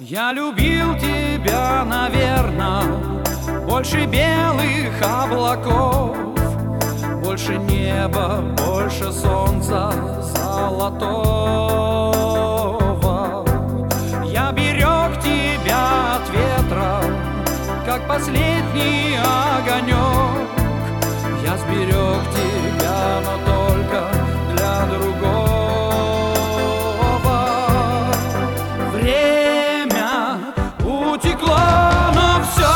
Я любил тебя, наверно, больше белых облаков, больше неба, больше солнца золотого. Я берег тебя от ветра, как последний огонек. Я сберег тебя, но только для другого. Время утекло, но все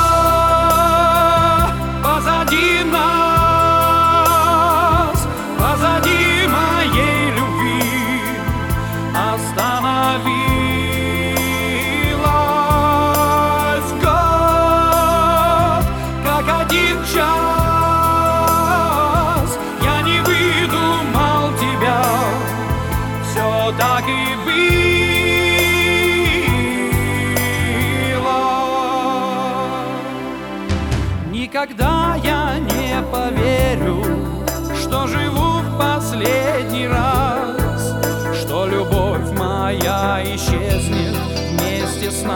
позади нас, позади моей любви остановилась. Год, как один час, я не выдумал тебя, все так и было. Никогда я не поверю, что живу в последний раз, что любовь моя исчезнет вместе с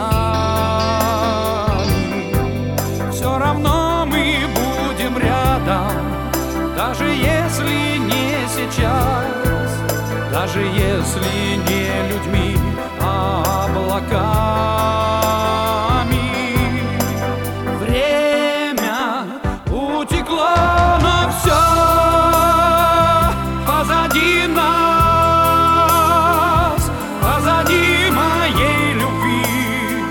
нами. Все равно мы будем рядом, даже если не сейчас, даже если не людьми, а облаками. Время утекло, но все позади нас, позади моей любви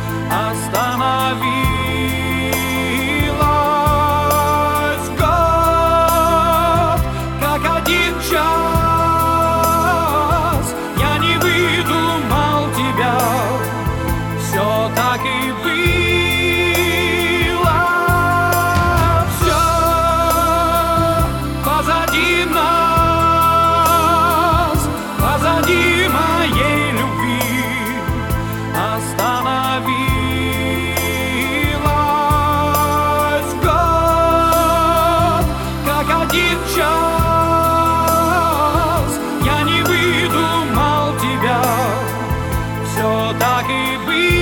остановилась. Год, как один час, я не выдумал тебя, все так и было. Все позади нас, позади моей любви остановилась. Год, как один час, я не выдумал тебя, все так и было.